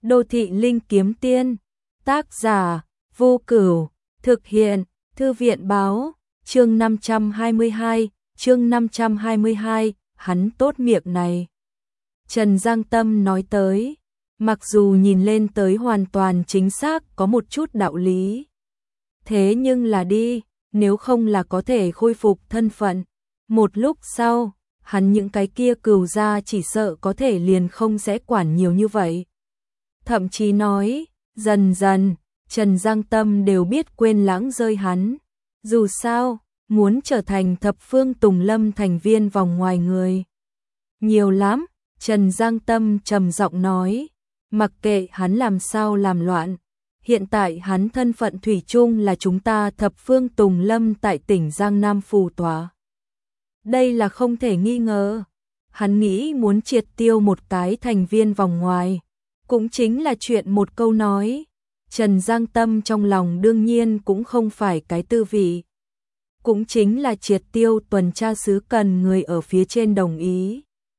Đô thị linh kiếm tiên, tác giả, Vô Cửu, thực hiện, Thư viện báo, chương 522, hắn tốt miệng này. Trần Giang Tâm nói tới, mặc dù nhìn lên tới hoàn toàn chính xác có một chút đạo lý. Thế nhưng là đi, nếu không là có thể khôi phục thân phận. Một lúc sau, hắn những cái kia cừu gia chỉ sợ có thể liền không sẽ quản nhiều như vậy. Thậm chí nói, dần dần, Trần Giang Tâm đều biết quên lãng rơi hắn. Dù sao, muốn trở thành thập phương Tùng Lâm thành viên vòng ngoài người. Nhiều lắm, Trần Giang Tâm trầm giọng nói, mặc kệ hắn làm sao làm loạn. Hiện tại hắn thân phận thủy chung là chúng ta thập phương Tùng Lâm tại tỉnh Giang Nam phù tòa. Đây là không thể nghi ngờ. Hắn nghĩ muốn triệt tiêu một cái thành viên vòng ngoài. Cũng chính là chuyện một câu nói. Trần Giang Tâm trong lòng đương nhiên cũng không phải cái tư vị. Cũng chính là triệt tiêu tuần tra sứ cần người ở phía trên đồng ý.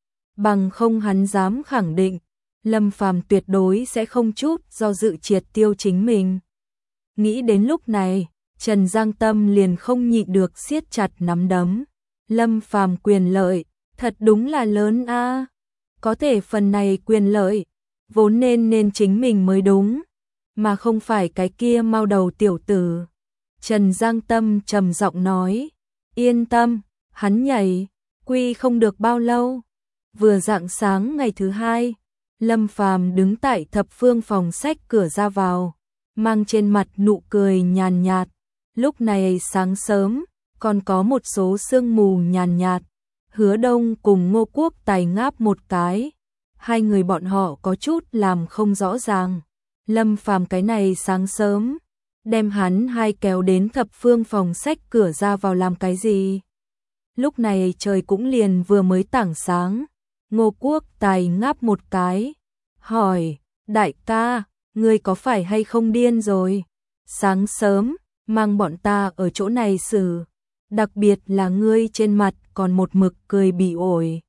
Bằng không hắn dám khẳng định, Lâm Phàm tuyệt đối sẽ không chút do dự triệt tiêu chính mình. Nghĩ đến lúc này, Trần Giang Tâm liền không nhịn được siết chặt nắm đấm. Lâm Phàm quyền lợi, thật đúng là lớn a. Có thể phần này quyền lợi, vốn nên chính mình mới đúng, mà không phải cái kia mau đầu tiểu tử. Trần Giang Tâm trầm giọng nói, yên tâm, hắn nhảy, quy không được bao lâu. Vừa rạng sáng ngày thứ hai, Lâm Phàm đứng tại thập phương phòng sách cửa ra vào, mang trên mặt nụ cười nhàn nhạt. Lúc này sáng sớm, còn có một số sương mù nhàn nhạt. Hứa Đông cùng Ngô Quốc Tài ngáp một cái. Hai người bọn họ có chút làm không rõ ràng. Lâm Phàm cái này sáng sớm, đem hắn hai kéo đến thập phương phòng sách cửa ra vào làm cái gì? Lúc này trời cũng liền vừa mới tảng sáng. Ngô Quốc Tài ngáp một cái, hỏi, đại ca, ngươi có phải hay không điên rồi? Sáng sớm, mang bọn ta ở chỗ này xử, đặc biệt là ngươi trên mặt còn một mực cười bỉ ổi.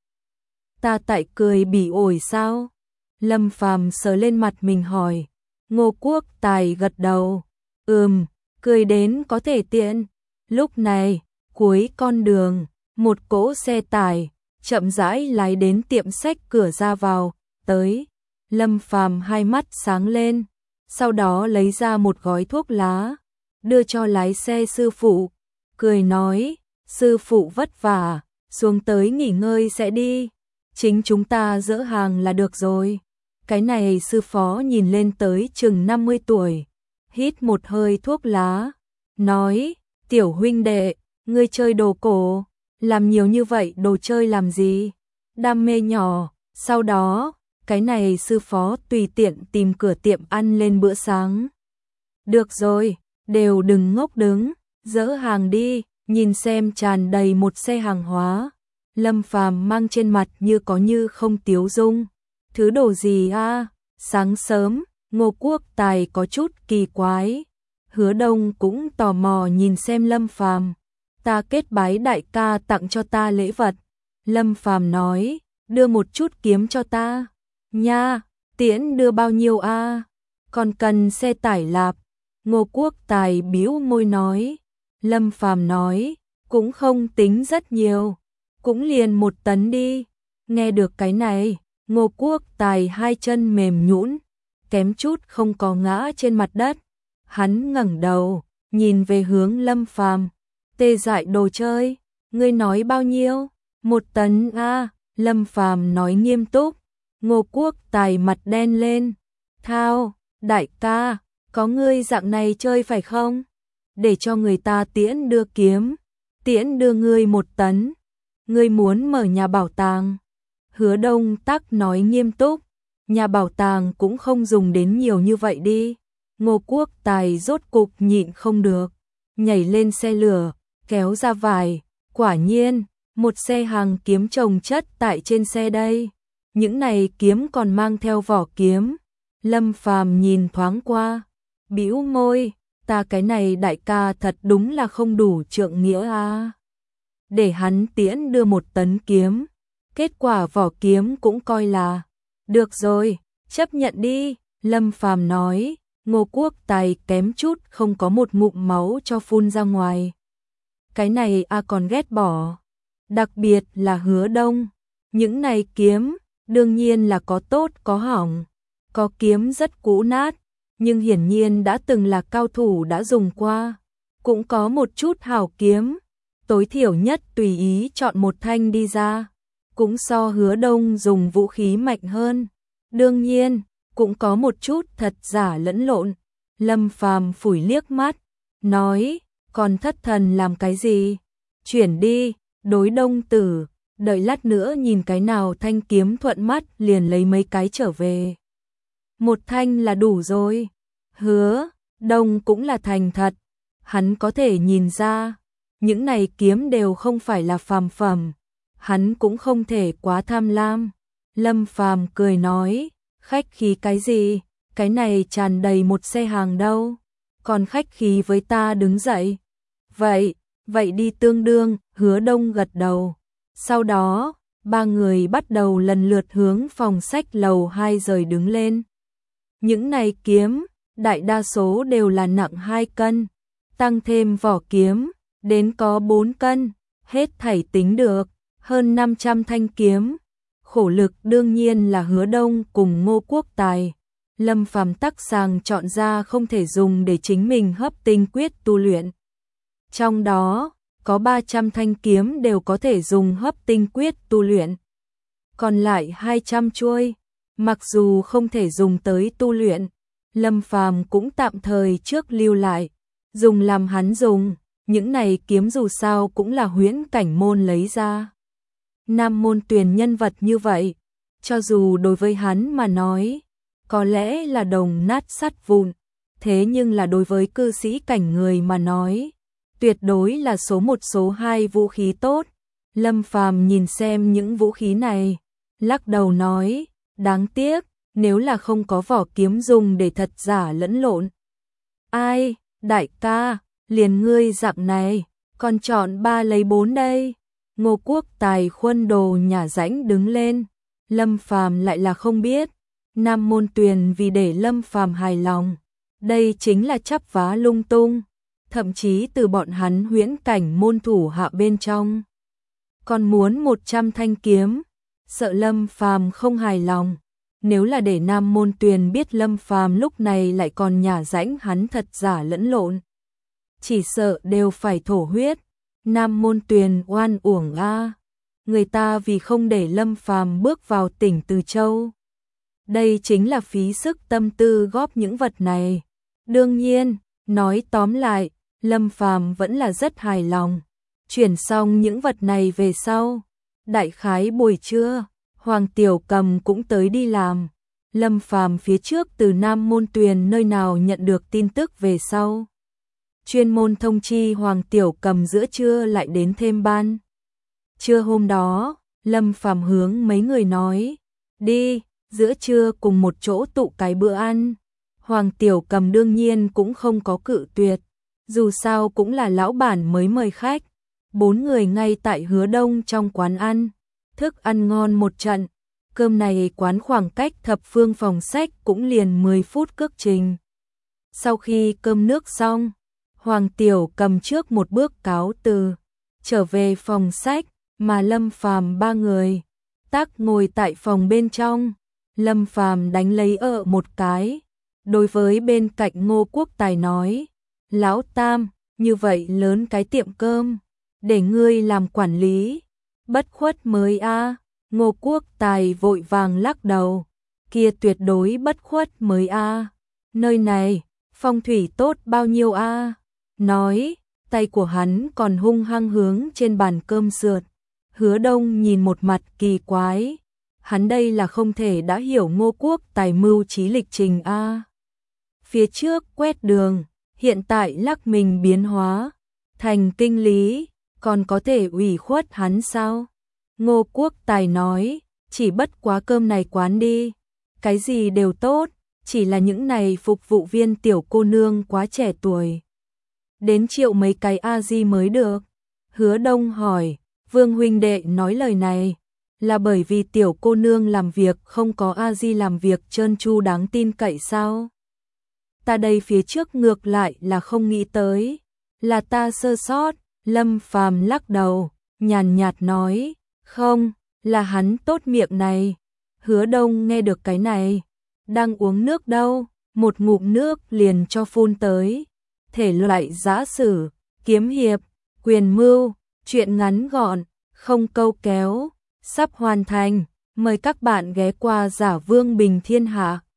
Ta tại cười bỉ ổi sao? Lâm Phàm sờ lên mặt mình hỏi. Ngô Quốc Tài gật đầu, cười đến có thể tiện. Lúc này, cuối con đường, một cỗ xe tải chậm rãi lái đến tiệm sách cửa ra vào, tới. Lâm Phàm hai mắt sáng lên, sau đó lấy ra một gói thuốc lá, đưa cho lái xe sư phụ, cười nói, sư phụ vất vả, xuống tới nghỉ ngơi sẽ đi, chính chúng ta dỡ hàng là được rồi. Cái này sư phó nhìn lên tới chừng 50 tuổi, hít một hơi thuốc lá, nói, tiểu huynh đệ, ngươi chơi đồ cổ, làm nhiều như vậy đồ chơi làm gì? Đam mê nhỏ. Sau đó, cái này sư phó tùy tiện tìm cửa tiệm ăn lên bữa sáng. Được rồi, đều đừng ngốc đứng, dỡ hàng đi, nhìn xem tràn đầy một xe hàng hóa. Lâm Phàm mang trên mặt như có như không tiếu dung. Thứ đồ gì a? Sáng sớm, Ngô Quốc Tài có chút kỳ quái. Hứa Đông cũng tò mò nhìn xem Lâm Phàm. Ta kết bái đại ca tặng cho ta lễ vật. Lâm Phàm nói, đưa một chút kiếm cho ta. Nha, tiễn đưa bao nhiêu a? Còn cần xe tải lạp. Ngô Quốc Tài bĩu môi nói. Lâm Phàm nói, cũng không tính rất nhiều, cũng liền 1 tấn đi. Nghe được cái này, Ngô Quốc Tài hai chân mềm nhũn, kém chút không có ngã trên mặt đất. Hắn ngẩng đầu, nhìn về hướng Lâm Phàm. Tê dại đồ chơi, ngươi nói bao nhiêu? 1 tấn a. Lâm Phàm nói nghiêm túc. Ngô Quốc Tài mặt đen lên. Thao, đại ca, có ngươi dạng này chơi phải không? Để cho người ta tiễn đưa kiếm, tiễn đưa ngươi 1 tấn. Ngươi muốn mở nhà bảo tàng. Hứa Đông tắc nói nghiêm túc. Nhà bảo tàng cũng không dùng đến nhiều như vậy đi. Ngô Quốc Tài rốt cục nhịn không được, nhảy lên xe lửa, kéo ra vải. Quả nhiên, một xe hàng kiếm chồng chất tại trên xe đây. Những này kiếm còn mang theo vỏ kiếm. Lâm Phàm nhìn thoáng qua, bĩu môi, ta cái này đại ca thật đúng là không đủ trượng nghĩa a. Để hắn tiễn đưa 1 tấn kiếm, kết quả vỏ kiếm cũng coi là được rồi, chấp nhận đi. Lâm Phàm nói, Ngô Quốc Tài kém chút không có một ngụm máu cho phun ra ngoài. Cái này còn ghét bỏ. Đặc biệt là Hứa Đông. Những này kiếm, đương nhiên là có tốt có hỏng. Có kiếm rất cũ nát, nhưng hiển nhiên đã từng là cao thủ đã dùng qua. Cũng có một chút hảo kiếm, tối thiểu nhất tùy ý chọn một thanh đi ra. Cũng so Hứa Đông dùng vũ khí mạnh hơn. Đương nhiên, cũng có một chút thật giả lẫn lộn. Lâm Phàm phủi liếc mắt, nói, còn thất thần làm cái gì? Chuyển đi, đối Đông Tử, đợi lát nữa nhìn cái nào thanh kiếm thuận mắt liền lấy mấy cái trở về. Một thanh là đủ rồi. Hứa Đông cũng là thành thật, hắn có thể nhìn ra, những này kiếm đều không phải là phàm phẩm, hắn cũng không thể quá tham lam. Lâm Phàm cười nói, khách khí cái gì, cái này tràn đầy một xe hàng đâu, còn khách khí với ta đứng dậy. Vậy đi tương đương, Hứa Đông gật đầu. Sau đó, ba người bắt đầu lần lượt hướng phòng sách lầu 2 rời đứng lên. Những này kiếm, đại đa số đều là nặng 2 cân, tăng thêm vỏ kiếm, đến có 4 cân, hết thảy tính được, hơn 500 thanh kiếm. Khổ lực đương nhiên là Hứa Đông cùng Ngô Quốc Tài. Lâm Phàm tắc sàng chọn ra không thể dùng để chính mình hấp tinh quyết tu luyện. Trong đó, có 300 thanh kiếm đều có thể dùng hấp tinh quyết tu luyện. Còn lại 200 chuôi, mặc dù không thể dùng tới tu luyện, Lâm Phàm cũng tạm thời trước lưu lại, dùng làm hắn dùng, những này kiếm dù sao cũng là huyễn cảnh môn lấy ra. Nam Môn Tuyền nhân vật như vậy, cho dù đối với hắn mà nói, có lẽ là đồng nát sắt vụn, thế nhưng là đối với cư sĩ cảnh người mà nói, tuyệt đối là số 1 số 2 vũ khí tốt. Lâm Phàm nhìn xem những vũ khí này, lắc đầu nói, đáng tiếc, nếu là không có vỏ kiếm dùng để thật giả lẫn lộn. Ai, đại ca, liền ngươi dạng này, còn chọn 3 lấy 4 đây. Ngô Quốc Tài khuôn đồ nhả rãnh đứng lên, Lâm Phàm lại là không biết. Nam Môn Tuyền vì để Lâm Phàm hài lòng, đây chính là chắp vá lung tung, thậm chí từ bọn hắn huyễn cảnh môn thủ hạ bên trong. Còn muốn 100 thanh kiếm, sợ Lâm Phàm không hài lòng. Nếu là để Nam Môn Tuyền biết Lâm Phàm lúc này lại còn nhả rãnh hắn thật giả lẫn lộn, chỉ sợ đều phải thổ huyết. Nam Môn Tuyền oan uổng a, người ta vì không để Lâm Phàm bước vào tỉnh Từ Châu, đây chính là phí sức tâm tư góp những vật này. Đương nhiên, nói tóm lại, Lâm Phàm vẫn là rất hài lòng. Chuyển xong những vật này về sau, đại khái buổi trưa, Hoàng Tiểu Cầm cũng tới đi làm. Lâm Phàm phía trước từ Nam Môn Tuyền nơi nào nhận được tin tức về sau, chuyên môn thông chi Hoàng Tiểu Cầm giữa trưa lại đến thêm ban. Trưa hôm đó, Lâm Phàm hướng mấy người nói, đi, giữa trưa cùng một chỗ tụ cái bữa ăn. Hoàng Tiểu Cầm đương nhiên cũng không có cự tuyệt, dù sao cũng là lão bản mới mời khách. 4 người ngay tại Hứa Đông trong quán ăn, thức ăn ngon một trận. Cơm này quán khoảng cách Thập Phương phòng sách cũng liền 10 phút cước trình. Sau khi cơm nước xong, Hoàng Tiểu Cầm trước một bước cáo từ, trở về phòng sách, mà Lâm Phàm 3 người tắc ngồi tại phòng bên trong. Lâm Phàm đánh lấy một cái, đối với bên cạnh Ngô Quốc Tài nói, lão Tam, như vậy lớn cái tiệm cơm, để ngươi làm quản lý, bất khuất mới a. Ngô Quốc Tài vội vàng lắc đầu, kia tuyệt đối bất khuất mới a. Nơi này, phong thủy tốt bao nhiêu a. Nói, tay của hắn còn hung hăng hướng trên bàn cơm sượt. Hứa Đông nhìn một mặt kỳ quái, hắn đây là không thể đã hiểu Ngô Quốc Tài mưu trí lịch trình a. Phía trước quét đường, hiện tại lắc mình biến hóa thành kinh lý, còn có thể ủy khuất hắn sao? Ngô Quốc Tài nói, chỉ bất quá cơm này quán đi, cái gì đều tốt, chỉ là những này phục vụ viên tiểu cô nương quá trẻ tuổi, đến triệu mấy cái a di mới được. Hứa Đông hỏi, Vương huynh đệ nói lời này Là bởi vì tiểu cô nương làm việc không có a di làm việc trơn tru đáng tin cậy sao? Ta đây phía trước ngược lại là không nghĩ tới, là ta sơ sót. Lâm Phàm lắc đầu, nhàn nhạt nói, không, là hắn tốt miệng này. Hứa Đông nghe được cái này, đang uống nước đâu, một ngụm nước liền cho phun tới. Thể loại giã sử, kiếm hiệp, quyền mưu, truyện ngắn gọn, không câu kéo, sắp hoàn thành. Mời các bạn ghé qua Giả Vương Bình Thiên Hạ.